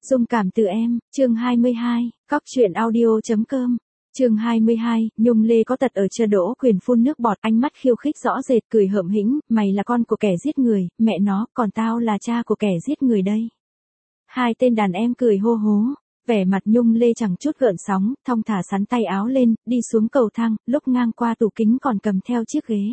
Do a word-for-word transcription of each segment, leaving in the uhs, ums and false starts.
Dung cảm từ em, chương hai mươi hai, Cóc truyện audio.com. Chương hai mươi hai, Nhung Lê có tật ở chân. Đỗ Quyền phun nước bọt, ánh mắt khiêu khích rõ rệt, cười hợm hĩnh, mày là con của kẻ giết người, mẹ nó, còn tao là cha của kẻ giết người đây. Hai tên đàn em cười hô hố, vẻ mặt Nhung Lê chẳng chút gợn sóng, thong thả sắn tay áo lên, đi xuống cầu thang, lúc ngang qua tủ kính còn cầm theo chiếc ghế.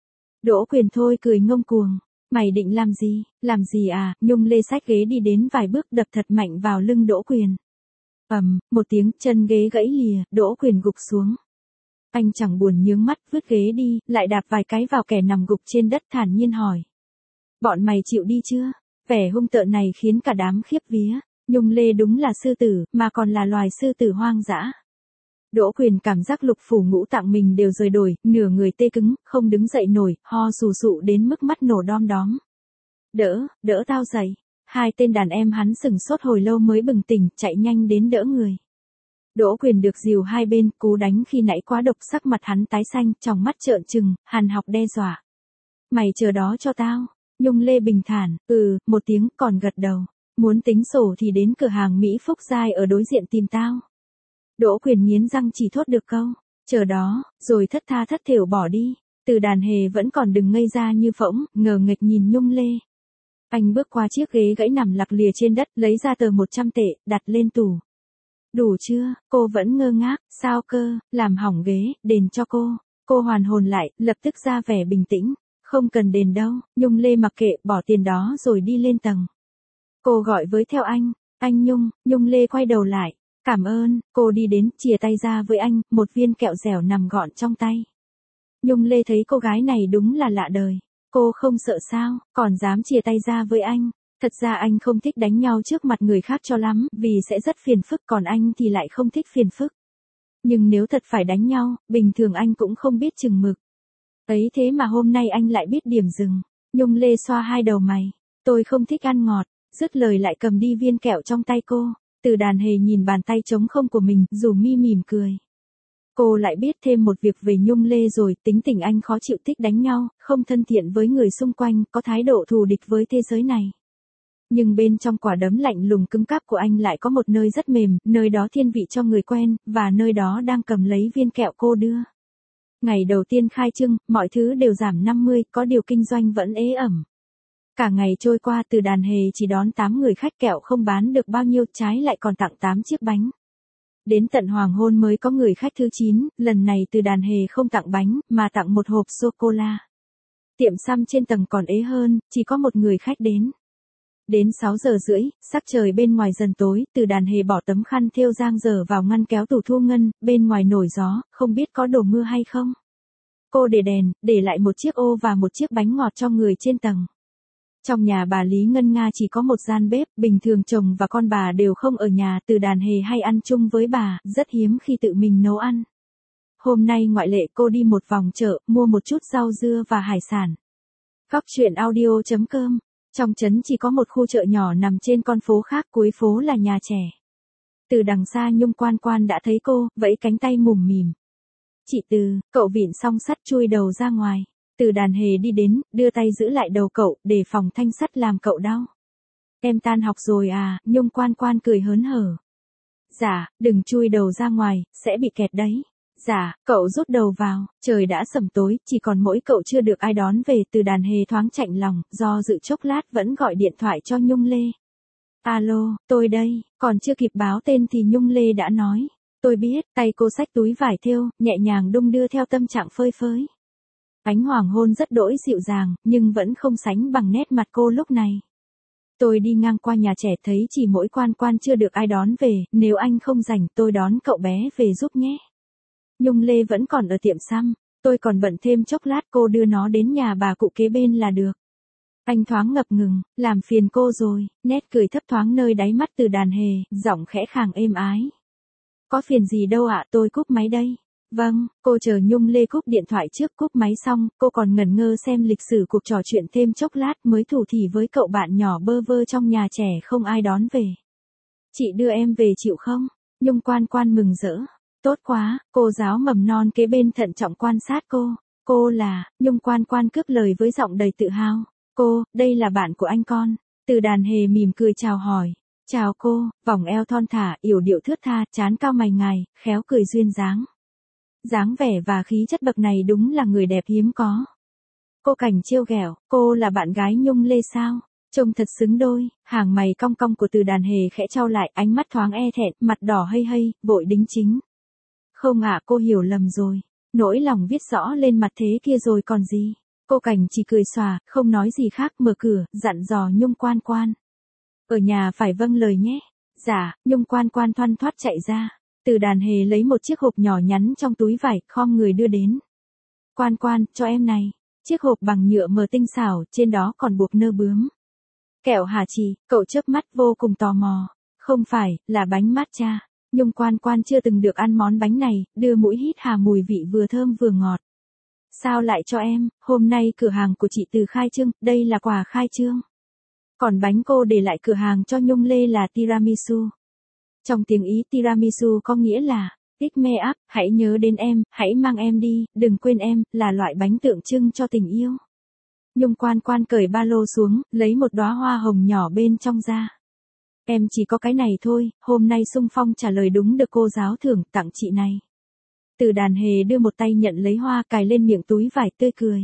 Đỗ Quyền thôi cười ngông cuồng. Mày định làm gì, làm gì à, Nhung Lê xách ghế đi đến vài bước đập thật mạnh vào lưng Đỗ Quyền. Ầm, một tiếng, chân ghế gãy lìa, Đỗ Quyền gục xuống. Anh chẳng buồn nhướng mắt, vứt ghế đi, lại đạp vài cái vào kẻ nằm gục trên đất, thản nhiên hỏi. Bọn mày chịu đi chưa? Vẻ hung tợn này khiến cả đám khiếp vía. Nhung Lê đúng là sư tử, mà còn là loài sư tử hoang dã. Đỗ Quyền cảm giác lục phủ ngũ tạng mình đều rời đổi, nửa người tê cứng, không đứng dậy nổi, ho sù sụ đến mức mắt nổ đom đóm. Đỡ, đỡ tao dậy. Hai tên đàn em hắn sừng sốt hồi lâu mới bừng tỉnh, chạy nhanh đến đỡ người. Đỗ Quyền được dìu hai bên, cú đánh khi nãy quá độc, sắc mặt hắn tái xanh, tròng mắt trợn trừng, hàn học đe dọa. Mày chờ đó cho tao. Nhung Lê bình thản, ừ, một tiếng, còn gật đầu. Muốn tính sổ thì đến cửa hàng Mỹ Phúc Giai ở đối diện tìm tao. Đỗ Quyền nghiến răng chỉ thốt được câu, chờ đó, rồi thất tha thất thểu bỏ đi. Từ Đàn Hề vẫn còn đừng ngây ra như phỗng, ngờ nghệch nhìn Nhung Lê. Anh bước qua chiếc ghế gãy nằm lặc lìa trên đất, lấy ra tờ một trăm tệ, đặt lên tủ. Đủ chưa? Cô vẫn ngơ ngác, sao cơ, làm hỏng ghế, đền cho cô. Cô hoàn hồn lại, lập tức ra vẻ bình tĩnh, không cần đền đâu. Nhung Lê mặc kệ, bỏ tiền đó rồi đi lên tầng. Cô gọi với theo anh, anh Nhung. Nhung Lê quay đầu lại. Cảm ơn, cô đi đến, chìa tay ra với anh, một viên kẹo dẻo nằm gọn trong tay. Nhung Lê thấy cô gái này đúng là lạ đời. Cô không sợ sao, còn dám chìa tay ra với anh. Thật ra anh không thích đánh nhau trước mặt người khác cho lắm, vì sẽ rất phiền phức, còn anh thì lại không thích phiền phức. Nhưng nếu thật phải đánh nhau, bình thường anh cũng không biết chừng mực. Ấy thế mà hôm nay anh lại biết điểm dừng. Nhung Lê xoa hai đầu mày. Tôi không thích ăn ngọt, dứt lời lại cầm đi viên kẹo trong tay cô. Từ Đàn Hề nhìn bàn tay trống không của mình, dù mi mỉm cười. Cô lại biết thêm một việc về Nhung Lê rồi, tính tình anh khó chịu, thích đánh nhau, không thân thiện với người xung quanh, có thái độ thù địch với thế giới này. Nhưng bên trong quả đấm lạnh lùng cứng cáp của anh lại có một nơi rất mềm, nơi đó thiên vị cho người quen, và nơi đó đang cầm lấy viên kẹo cô đưa. Ngày đầu tiên khai trương, mọi thứ đều giảm năm mươi, có điều kinh doanh vẫn ế ẩm. Cả ngày trôi qua, Từ Đàn Hề chỉ đón tám người khách, kẹo không bán được bao nhiêu, trái lại còn tặng tám chiếc bánh. Đến tận hoàng hôn mới có người khách thứ chín, lần này Từ Đàn Hề không tặng bánh, mà tặng một hộp sô-cô-la. Tiệm xăm trên tầng còn ế hơn, chỉ có một người khách đến. Đến sáu giờ rưỡi, sắc trời bên ngoài dần tối, Từ Đàn Hề bỏ tấm khăn thêu giang dở vào ngăn kéo tủ thu ngân, bên ngoài nổi gió, không biết có đổ mưa hay không. Cô để đèn, để lại một chiếc ô và một chiếc bánh ngọt cho người trên tầng. Trong nhà bà Lý Ngân Nga chỉ có một gian bếp, bình thường chồng và con bà đều không ở nhà, Từ Đàn Hề hay ăn chung với bà, rất hiếm khi tự mình nấu ăn. Hôm nay ngoại lệ, cô đi một vòng chợ, mua một chút rau dưa và hải sản. Cóc truyện audio.com. Trong trấn chỉ có một khu chợ nhỏ nằm trên con phố khác, cuối phố là nhà trẻ. Từ đằng xa Nhung Quan Quan đã thấy cô, vẫy cánh tay mủm mỉm. Chị Từ, cậu vịn song sắt chui đầu ra ngoài. Từ Đàn Hề đi đến, đưa tay giữ lại đầu cậu, để phòng thanh sắt làm cậu đau. Em tan học rồi à, Nhung Quan Quan cười hớn hở. Dạ, đừng chui đầu ra ngoài, sẽ bị kẹt đấy. Dạ, cậu rút đầu vào, trời đã sẩm tối, chỉ còn mỗi cậu chưa được ai đón về. Từ Đàn Hề thoáng chạnh lòng, do dự chốc lát vẫn gọi điện thoại cho Nhung Lê. Alo, tôi đây, còn chưa kịp báo tên thì Nhung Lê đã nói. Tôi biết, tay cô xách túi vải thêu, nhẹ nhàng đung đưa theo tâm trạng phơi phới. Ánh hoàng hôn rất đỗi dịu dàng, nhưng vẫn không sánh bằng nét mặt cô lúc này. Tôi đi ngang qua nhà trẻ thấy chỉ mỗi Quan Quan chưa được ai đón về, nếu anh không rảnh tôi đón cậu bé về giúp nhé. Nhung Lê vẫn còn ở tiệm xăm, tôi còn bận thêm chốc lát, cô đưa nó đến nhà bà cụ kế bên là được. Anh thoáng ngập ngừng, làm phiền cô rồi, nét cười thấp thoáng nơi đáy mắt Từ Đàn Hề, giọng khẽ khàng êm ái. Có phiền gì đâu ạ, tôi cúp máy đây. Vâng, cô chờ Nhung Lê cúp điện thoại trước, cúp máy xong, cô còn ngẩn ngơ xem lịch sử cuộc trò chuyện thêm chốc lát mới thủ thỉ với cậu bạn nhỏ bơ vơ trong nhà trẻ không ai đón về. Chị đưa em về chịu không? Nhung Quan Quan mừng rỡ. Tốt quá, cô giáo mầm non kế bên thận trọng quan sát cô. Cô là, Nhung Quan Quan cướp lời với giọng đầy tự hào. Cô, đây là bạn của anh con. Từ Đàn Hề mỉm cười chào hỏi. Chào cô, vòng eo thon thả, yểu điệu thướt tha, trán cao mày ngài, khéo cười duyên dáng. Dáng vẻ và khí chất bậc này đúng là người đẹp hiếm có. Cô Cảnh trêu ghẹo, cô là bạn gái Nhung Lê sao? Trông thật xứng đôi, hàng mày cong cong của Từ Đàn Hề khẽ trao lại, ánh mắt thoáng e thẹn, mặt đỏ hây hây, vội đính chính. Không ạ, cô hiểu lầm rồi. Nỗi lòng viết rõ lên mặt thế kia rồi còn gì. Cô Cảnh chỉ cười xòa, không nói gì khác, mở cửa, dặn dò Nhung Quan Quan. Ở nhà phải vâng lời nhé. Dạ, Nhung Quan Quan thoăn thoắt chạy ra. Từ Đàn Hề lấy một chiếc hộp nhỏ nhắn trong túi vải, khom người đưa đến. Quan Quan, cho em này. Chiếc hộp bằng nhựa mờ tinh xảo, trên đó còn buộc nơ bướm. Kẹo hả chị? Cậu chớp mắt vô cùng tò mò. Không phải, là bánh matcha. Nhung Quan Quan chưa từng được ăn món bánh này, đưa mũi hít hà mùi vị vừa thơm vừa ngọt. Sao lại cho em, hôm nay cửa hàng của chị Từ khai trương, đây là quà khai trương. Còn bánh cô để lại cửa hàng cho Nhung Lê là tiramisu. Trong tiếng Ý tiramisu có nghĩa là, pick me up, hãy nhớ đến em, hãy mang em đi, đừng quên em, là loại bánh tượng trưng cho tình yêu. Nhung Quan Quan cởi ba lô xuống, lấy một đóa hoa hồng nhỏ bên trong ra. Em chỉ có cái này thôi, hôm nay xung phong trả lời đúng được cô giáo thưởng, tặng chị này. Từ Đàn Hề đưa một tay nhận lấy hoa, cài lên miệng túi vải, tươi cười.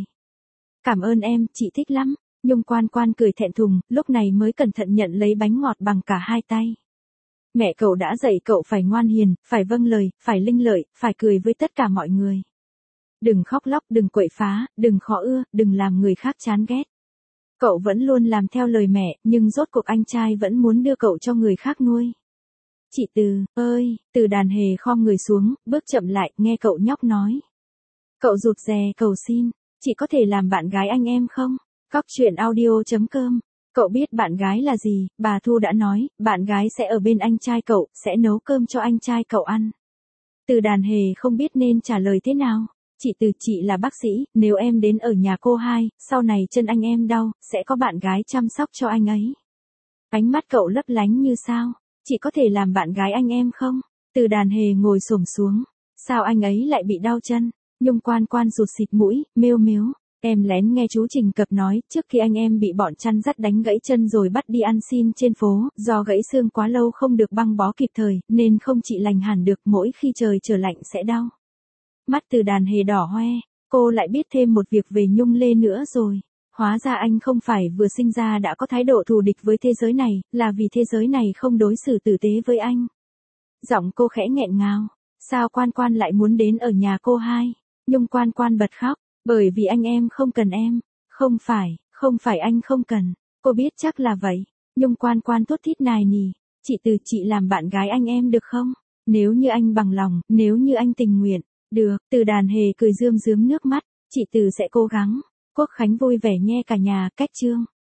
Cảm ơn em, chị thích lắm. Nhung Quan Quan cười thẹn thùng, lúc này mới cẩn thận nhận lấy bánh ngọt bằng cả hai tay. Mẹ cậu đã dạy cậu phải ngoan hiền, phải vâng lời, phải lanh lợi, phải cười với tất cả mọi người. Đừng khóc lóc, đừng quậy phá, đừng khó ưa, đừng làm người khác chán ghét. Cậu vẫn luôn làm theo lời mẹ, nhưng rốt cuộc anh trai vẫn muốn đưa cậu cho người khác nuôi. Chị Từ, ơi, Từ Đàn Hề khom người xuống, bước chậm lại, nghe cậu nhóc nói. Cậu rụt rè, cầu xin, chị có thể làm bạn gái anh em không? Cóc truyện audio chấm com. Cậu biết bạn gái là gì, bà Thu đã nói, bạn gái sẽ ở bên anh trai cậu, sẽ nấu cơm cho anh trai cậu ăn. Từ Đàn Hề không biết nên trả lời thế nào. Chị Từ, chị là bác sĩ, nếu em đến ở nhà cô hai, sau này chân anh em đau, sẽ có bạn gái chăm sóc cho anh ấy. Ánh mắt cậu lấp lánh như sao. Chị có thể làm bạn gái anh em không? Từ Đàn Hề ngồi xổm xuống. Sao anh ấy lại bị đau chân? Nhung Quan Quan rụt xịt mũi, mêu mếu. Em lén nghe chú Trình Cập nói, trước khi anh em bị bọn chăn dắt đánh gãy chân rồi bắt đi ăn xin trên phố, do gãy xương quá lâu không được băng bó kịp thời, nên không trị lành hẳn được, mỗi khi trời trở lạnh sẽ đau. Mắt Từ Đàn Hề đỏ hoe, cô lại biết thêm một việc về Nhung Lê nữa rồi. Hóa ra anh không phải vừa sinh ra đã có thái độ thù địch với thế giới này, là vì thế giới này không đối xử tử tế với anh. Giọng cô khẽ nghẹn ngào, sao Quan Quan lại muốn đến ở nhà cô hai? Nhung Quan Quan bật khóc, bởi vì anh em không cần em. Không phải, không phải anh không cần, cô biết chắc là vậy. Nhung Quan Quan thút thít nài nỉ, chị Từ, chị làm bạn gái anh em được không? Nếu như anh bằng lòng, nếu như anh tình nguyện. Được, Từ Đàn Hề cười rơm rớm nước mắt, chị Từ sẽ cố gắng. Quốc khánh vui vẻ nghe cả nhà, cách chương.